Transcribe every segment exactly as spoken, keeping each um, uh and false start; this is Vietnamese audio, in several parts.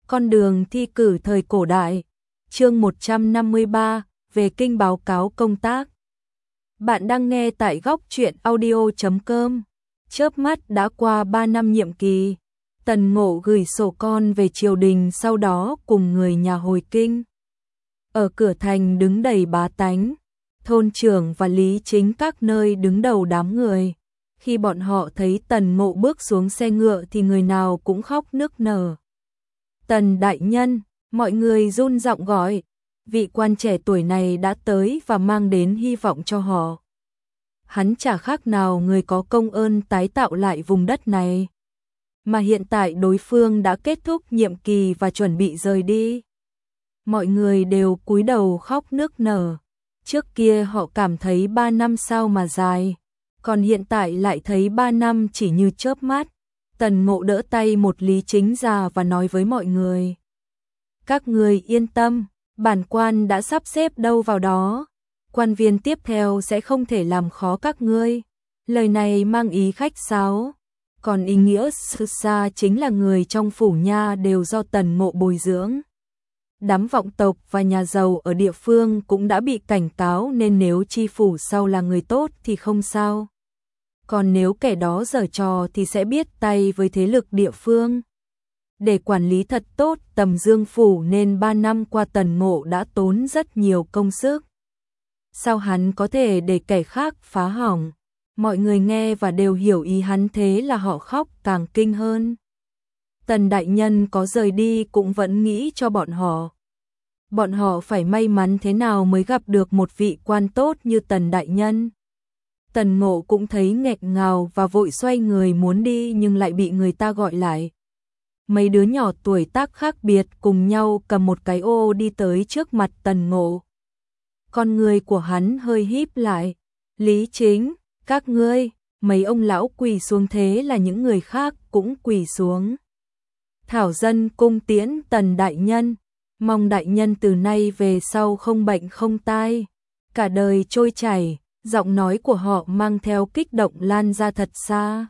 Con đường thi cử thời cổ đại. Chương một trăm năm mươi ba, về kinh báo cáo công tác. Bạn đang nghe tại góc truyện audio chấm com. Chớp mắt đã qua ba năm nhiệm kỳ, Tần Ngộ gửi sổ con về triều đình, sau đó cùng người nhà hồi kinh. Ở cửa thành đứng đầy bá tánh, thôn trưởng và lý chính các nơi đứng đầu đám người. Khi bọn họ thấy Tần Ngộ bước xuống xe ngựa thì người nào cũng khóc nức nở. Tần đại nhân, mọi người run giọng gọi. Vị quan trẻ tuổi này đã tới và mang đến hy vọng cho họ. Hắn chả khác nào người có công ơn tái tạo lại vùng đất này. Mà hiện tại đối phương đã kết thúc nhiệm kỳ và chuẩn bị rời đi. Mọi người đều cúi đầu khóc nức nở. Trước kia họ cảm thấy ba năm sao mà dài, còn hiện tại lại thấy ba năm chỉ như chớp mắt. Tần Ngộ đỡ tay một lý chính già và nói với mọi người. Các người yên tâm, bản quan đã sắp xếp đâu vào đó. Quan viên tiếp theo sẽ không thể làm khó các ngươi. Lời này mang ý khách sáo, còn ý nghĩa sâu xa chính là người trong phủ nha đều do Tần Ngộ bồi dưỡng. Đám vọng tộc và nhà giàu ở địa phương cũng đã bị cảnh cáo, nên nếu chi phủ sau là người tốt thì không sao. Còn nếu kẻ đó giở trò thì sẽ biết tay với thế lực địa phương. Để quản lý thật tốt Tầm Dương phủ nên ba năm qua Tần Ngộ đã tốn rất nhiều công sức. Sao hắn có thể để kẻ khác phá hỏng? Mọi người nghe và đều hiểu ý hắn, thế là họ khóc càng kinh hơn. Tần đại nhân có rời đi cũng vẫn nghĩ cho bọn họ. Bọn họ phải may mắn thế nào mới gặp được một vị quan tốt như Tần đại nhân. Tần Ngộ cũng thấy nghẹn ngào và vội xoay người muốn đi, nhưng lại bị người ta gọi lại. Mấy đứa nhỏ tuổi tác khác biệt cùng nhau cầm một cái ô đi tới trước mặt Tần Ngộ. Con người của hắn hơi híp lại. Lý chính, các ngươi. Mấy ông lão quỳ xuống, thế là những người khác cũng quỳ xuống. Thảo dân cung tiễn Tần đại nhân, mong đại nhân từ nay về sau không bệnh không tai, cả đời trôi chảy. Giọng nói của họ mang theo kích động lan ra thật xa.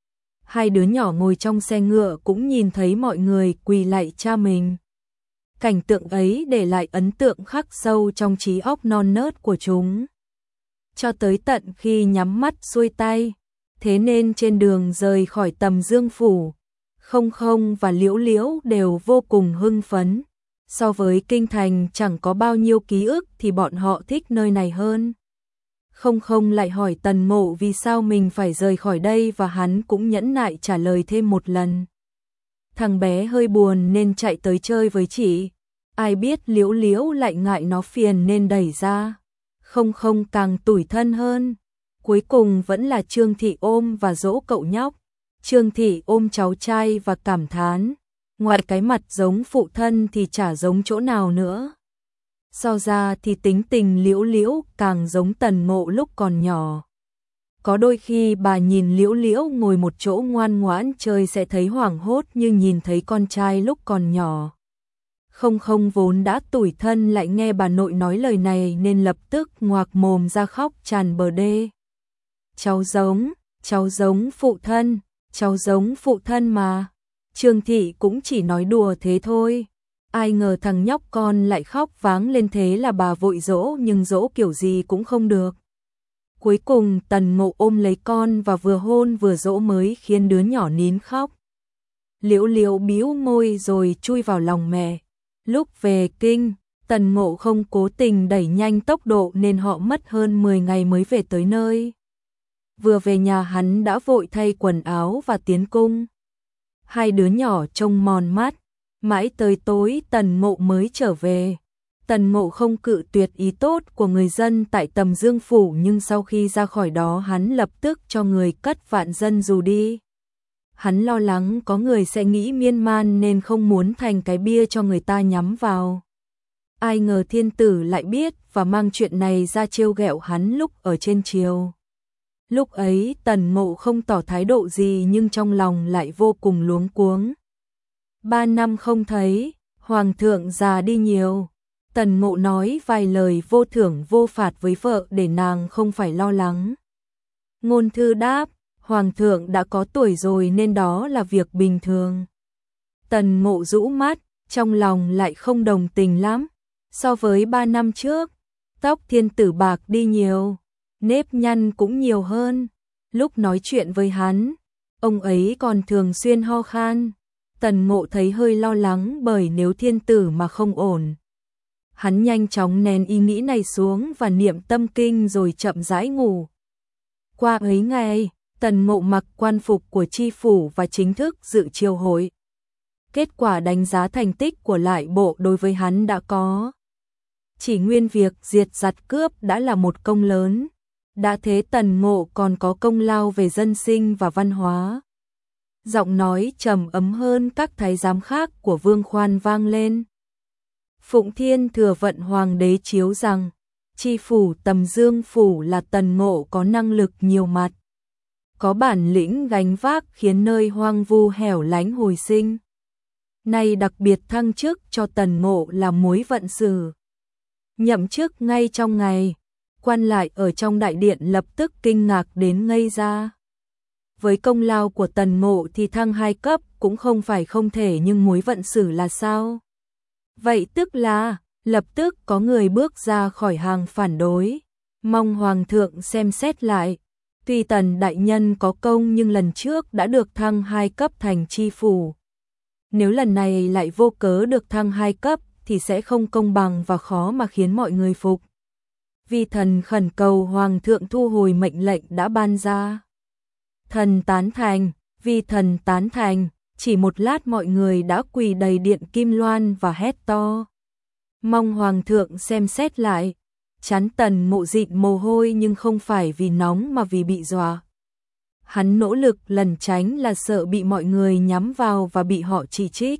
Hai đứa nhỏ ngồi trong xe ngựa cũng nhìn thấy mọi người quỳ lạy cha mình. Cảnh tượng ấy để lại ấn tượng khắc sâu trong trí óc non nớt của chúng. Cho tới tận khi nhắm mắt xuôi tay. Thế nên trên đường rời khỏi Tầm Dương phủ, Không Không và Liễu Liễu đều vô cùng hưng phấn. So với kinh thành chẳng có bao nhiêu ký ức thì bọn họ thích nơi này hơn. Không Không lại hỏi Tần Ngộ vì sao mình phải rời khỏi đây, và hắn cũng nhẫn nại trả lời thêm một lần. Thằng bé hơi buồn nên chạy tới chơi với chị. Ai biết Liễu Liễu lại ngại nó phiền nên đẩy ra. Không Không càng tủi thân hơn. Cuối cùng vẫn là Trương Thị ôm và dỗ cậu nhóc. Trương Thị ôm cháu trai và cảm thán. Ngoài cái mặt giống phụ thân thì chả giống chỗ nào nữa. So ra thì tính tình Liễu Liễu càng giống Tần Ngộ lúc còn nhỏ. Có đôi khi bà nhìn Liễu Liễu ngồi một chỗ ngoan ngoãn chơi sẽ thấy hoảng hốt như nhìn thấy con trai lúc còn nhỏ. Không Không vốn đã tủi thân lại nghe bà nội nói lời này nên lập tức ngoạc mồm ra khóc tràn bờ đê. Cháu giống, cháu giống phụ thân, cháu giống phụ thân mà. Trương Thị cũng chỉ nói đùa thế thôi. Ai ngờ thằng nhóc con lại khóc váng lên, thế là bà vội dỗ, nhưng dỗ kiểu gì cũng không được. Cuối cùng Tần Ngộ ôm lấy con và vừa hôn vừa dỗ mới khiến đứa nhỏ nín khóc. Liễu Liễu bĩu môi rồi chui vào lòng mẹ. Lúc về kinh, Tần Ngộ không cố tình đẩy nhanh tốc độ nên họ mất hơn mười ngày mới về tới nơi. Vừa về nhà hắn đã vội thay quần áo và tiến cung. Hai đứa nhỏ trông mòn mắt. Mãi tới tối Tần Ngộ mới trở về. Tần Ngộ không cự tuyệt ý tốt của người dân tại Tầm Dương phủ, nhưng sau khi ra khỏi đó hắn lập tức cho người cất vạn dân dù đi. Hắn lo lắng có người sẽ nghĩ miên man nên không muốn thành cái bia cho người ta nhắm vào. Ai ngờ thiên tử lại biết và mang chuyện này ra trêu ghẹo hắn lúc ở trên triều. Lúc ấy Tần Ngộ không tỏ thái độ gì nhưng trong lòng lại vô cùng luống cuống. Ba năm không thấy, hoàng thượng già đi nhiều. Tần Ngộ nói vài lời vô thưởng vô phạt với vợ để nàng không phải lo lắng. Ngôn thư đáp, hoàng thượng đã có tuổi rồi nên đó là việc bình thường. Tần Ngộ rũ mắt, trong lòng lại không đồng tình lắm. So với ba năm trước, tóc thiên tử bạc đi nhiều, nếp nhăn cũng nhiều hơn. Lúc nói chuyện với hắn, ông ấy còn thường xuyên ho khan. Tần Ngộ thấy hơi lo lắng bởi nếu thiên tử mà không ổn. Hắn nhanh chóng nén ý nghĩ này xuống và niệm tâm kinh rồi chậm rãi ngủ. Qua ấy ngày, Tần Ngộ mặc quan phục của tri phủ và chính thức dự triều hội. Kết quả đánh giá thành tích của lại bộ đối với hắn đã có. Chỉ nguyên việc diệt giặc cướp đã là một công lớn. Đã thế Tần Ngộ còn có công lao về dân sinh và văn hóa. Giọng nói trầm ấm hơn các thái giám khác của Vương Khoan vang lên. Phụng Thiên thừa vận hoàng đế chiếu rằng, tri phủ Tầm Dương phủ là Tần Ngộ có năng lực nhiều mặt, có bản lĩnh gánh vác khiến nơi hoang vu hẻo lánh hồi sinh. Nay đặc biệt thăng chức cho Tần Ngộ là mối vận sử. Nhậm chức ngay trong ngày, quan lại ở trong đại điện lập tức kinh ngạc đến ngây ra. Với công lao của Tần Ngộ thì thăng hai cấp cũng không phải không thể, nhưng mối vận sử là sao? Vậy tức là, lập tức có người bước ra khỏi hàng phản đối, mong Hoàng thượng xem xét lại. Tuy Tần đại nhân có công nhưng lần trước đã được thăng hai cấp thành tri phủ. Nếu lần này lại vô cớ được thăng hai cấp thì sẽ không công bằng và khó mà khiến mọi người phục. Vi thần khẩn cầu Hoàng thượng thu hồi mệnh lệnh đã ban ra. Thần tán thành, vi thần tán thành. Chỉ một lát mọi người đã quỳ đầy điện Kim Loan và hét to. Mong Hoàng thượng xem xét lại. Chán Tần Ngộ dịn mồ hôi nhưng không phải vì nóng mà vì bị dọa. Hắn nỗ lực lẩn tránh là sợ bị mọi người nhắm vào và bị họ chỉ trích.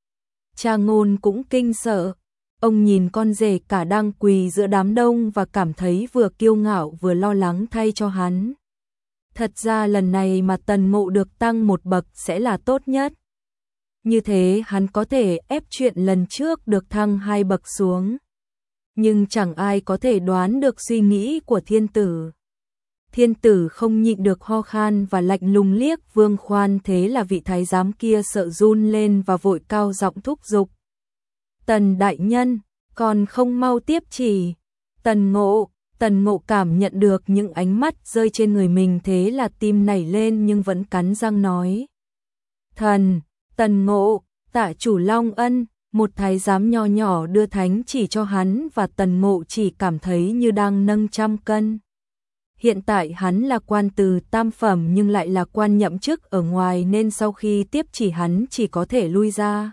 Cha Ngôn cũng kinh sợ. Ông nhìn con rể cả đang quỳ giữa đám đông và cảm thấy vừa kiêu ngạo vừa lo lắng thay cho hắn. Thật ra lần này mà Tần Ngộ được tăng một bậc sẽ là tốt nhất. Như thế hắn có thể ép chuyện lần trước được thăng hai bậc xuống. Nhưng chẳng ai có thể đoán được suy nghĩ của thiên tử. Thiên tử không nhịn được ho khan và lạnh lùng liếc Vương Khoan, thế là vị thái giám kia sợ run lên và vội cao giọng thúc giục. Tần đại nhân, còn không mau tiếp chỉ. Tần Ngộ, Tần Ngộ cảm nhận được những ánh mắt rơi trên người mình, thế là tim nảy lên nhưng vẫn cắn răng nói. Thần, Tần Ngộ, tạ chủ Long ân. Một thái giám nho nhỏ đưa thánh chỉ cho hắn và Tần Ngộ chỉ cảm thấy như đang nâng trăm cân. Hiện tại hắn là quan từ tam phẩm nhưng lại là quan nhậm chức ở ngoài nên sau khi tiếp chỉ hắn chỉ có thể lui ra.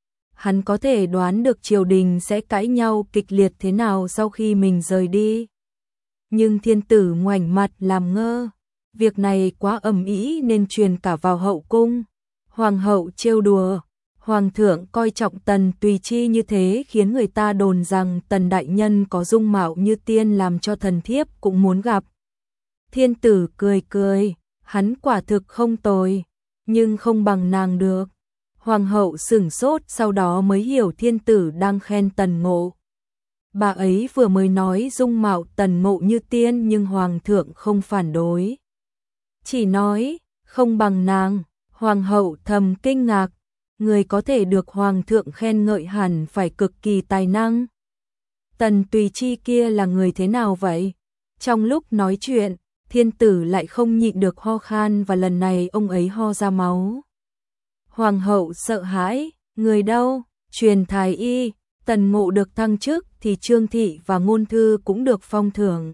Hắn có thể đoán được triều đình sẽ cãi nhau kịch liệt thế nào sau khi mình rời đi. Nhưng thiên tử ngoảnh mặt làm ngơ. Việc này quá ầm ĩ nên truyền cả vào hậu cung. Hoàng hậu trêu đùa. Hoàng thượng coi trọng Tần Tùy Chi như thế khiến người ta đồn rằng Tần đại nhân có dung mạo như tiên làm cho thần thiếp cũng muốn gặp. Thiên tử cười cười, hắn quả thực không tồi, nhưng không bằng nàng được. Hoàng hậu sửng sốt sau đó mới hiểu thiên tử đang khen Tần Ngộ. Bà ấy vừa mới nói dung mạo Tần Ngộ như tiên nhưng Hoàng thượng không phản đối. Chỉ nói, không bằng nàng, Hoàng hậu thầm kinh ngạc. Người có thể được Hoàng thượng khen ngợi hẳn phải cực kỳ tài năng. Tần Tùy Chi kia là người thế nào vậy? Trong lúc nói chuyện, thiên tử lại không nhịn được ho khan và lần này ông ấy ho ra máu. Hoàng hậu sợ hãi, người đâu? Truyền thái y, Tần Ngộ được thăng chức thì Trương Thị và Ngôn Thư cũng được phong thưởng.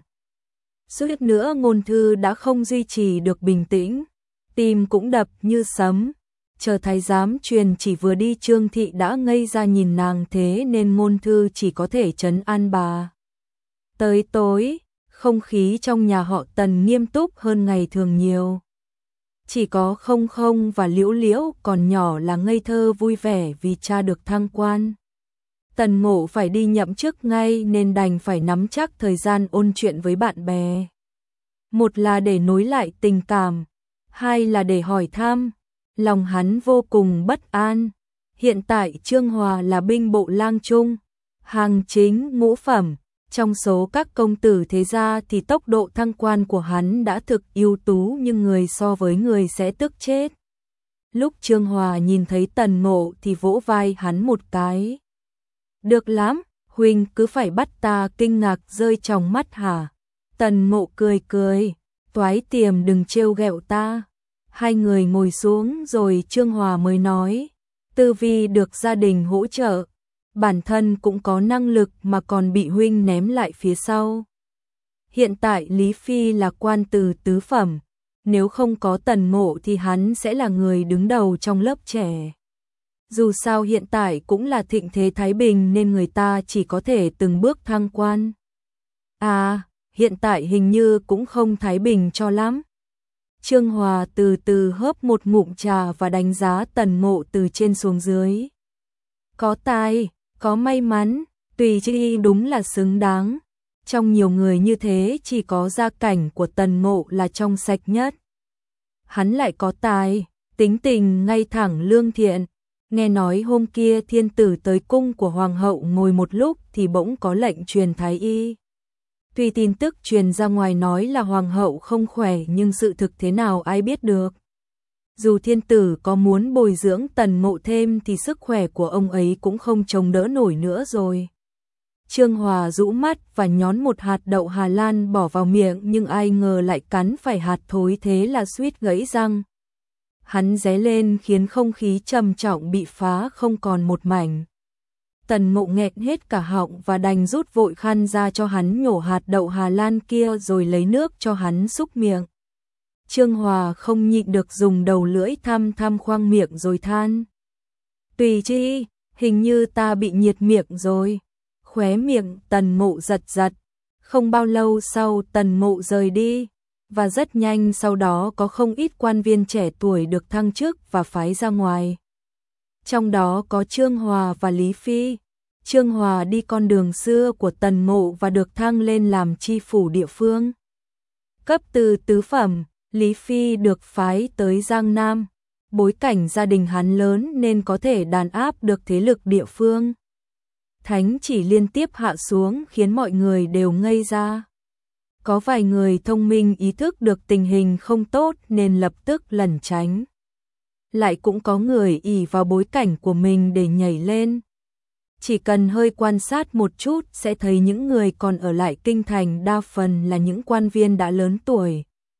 Suýt nữa Ngôn Thư đã không duy trì được bình tĩnh, tim cũng đập như sấm. Chờ thái giám truyền chỉ vừa đi Trương Thị đã ngây ra nhìn nàng, thế nên Ngôn Thư chỉ có thể trấn an bà. Tới tối, không khí trong nhà họ Tần nghiêm túc hơn ngày thường nhiều. Chỉ có Không Không và Liễu Liễu còn nhỏ là ngây thơ vui vẻ vì cha được thăng quan. Tần Ngộ phải đi nhậm chức ngay nên đành phải nắm chắc thời gian ôn chuyện với bạn bè. Một là để nối lại tình cảm, hai là để hỏi thăm. Lòng hắn vô cùng bất an. Hiện tại Trương Hòa là binh bộ lang trung, hàng chính ngũ phẩm. Trong số các công tử thế gia thì tốc độ thăng quan của hắn đã thực ưu tú, nhưng người so với người sẽ tức chết. Lúc Trương Hòa nhìn thấy Tần Mộ thì vỗ vai hắn một cái. Được lắm, huynh cứ phải bắt ta kinh ngạc rơi trong mắt hả? Tần Mộ cười cười, toái tiềm đừng trêu ghẹo ta. Hai người ngồi xuống rồi Trương Hòa mới nói, Tư Vi được gia đình hỗ trợ, bản thân cũng có năng lực mà còn bị huynh ném lại phía sau. Hiện tại Lý Phi là quan từ tứ phẩm, nếu không có Tần Mộ thì hắn sẽ là người đứng đầu trong lớp trẻ. Dù sao hiện tại cũng là thịnh thế Thái Bình nên người ta chỉ có thể từng bước thăng quan. À, hiện tại hình như cũng không Thái Bình cho lắm. Trương Hòa từ từ hớp một ngụm trà và đánh giá Tần Mộ từ trên xuống dưới. Có tài, có may mắn, tùy chi đúng là xứng đáng. Trong nhiều người như thế chỉ có gia cảnh của Tần Mộ là trong sạch nhất. Hắn lại có tài, tính tình ngay thẳng lương thiện. Nghe nói hôm kia thiên tử tới cung của hoàng hậu ngồi một lúc thì bỗng có lệnh truyền thái y. Tuy tin tức truyền ra ngoài nói là hoàng hậu không khỏe nhưng sự thực thế nào ai biết được. Dù thiên tử có muốn bồi dưỡng Tần Mộ thêm thì sức khỏe của ông ấy cũng không chống đỡ nổi nữa rồi. Trương Hòa rũ mắt và nhón một hạt đậu Hà Lan bỏ vào miệng nhưng ai ngờ lại cắn phải hạt thối thế là suýt gãy răng. Hắn ré lên khiến không khí trầm trọng bị phá không còn một mảnh. Tần Mộ nghẹn hết cả họng và đành rút vội khăn ra cho hắn nhổ hạt đậu Hà Lan kia rồi lấy nước cho hắn xúc miệng. Trương Hòa không nhịn được dùng đầu lưỡi thăm thăm khoang miệng rồi than. Tùy chi, hình như ta bị nhiệt miệng rồi. Khóe miệng Tần Mộ giật giật. Không bao lâu sau Tần Mộ rời đi. Và rất nhanh sau đó có không ít quan viên trẻ tuổi được thăng chức và phái ra ngoài. Trong đó có Trương Hòa và Lý Phi. Trương Hòa đi con đường xưa của Tần Mộ và được thăng lên làm chi phủ địa phương. Cấp từ tứ phẩm, Lý Phi được phái tới Giang Nam. Bối cảnh gia đình hắn lớn nên có thể đàn áp được thế lực địa phương. Thánh chỉ liên tiếp hạ xuống khiến mọi người đều ngây ra. Có vài người thông minh ý thức được tình hình không tốt nên lập tức lẩn tránh. Lại cũng có người ỷ vào bối cảnh của mình để nhảy lên. Chỉ cần hơi quan sát một chút sẽ thấy những người còn ở lại kinh thành đa phần là những quan viên đã lớn tuổi.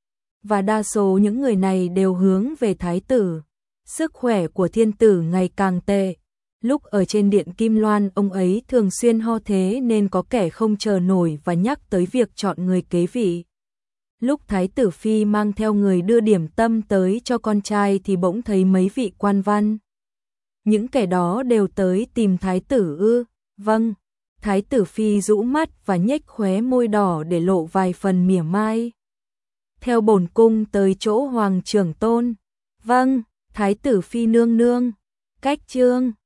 Và đa số những người này đều hướng về thái tử. Sức khỏe của thiên tử ngày càng tệ. Lúc ở trên điện Kim Loan ông ấy thường xuyên ho thế nên có kẻ không chờ nổi và nhắc tới việc chọn người kế vị. Lúc thái tử phi mang theo người đưa điểm tâm tới cho con trai thì bỗng thấy mấy vị quan văn. Những kẻ đó đều tới tìm thái tử ư? Vâng. Thái tử phi rũ mắt và nhếch khóe môi đỏ để lộ vài phần mỉa mai. Theo bổn cung tới chỗ hoàng trưởng tôn. Vâng. Thái tử phi nương nương. Cách chương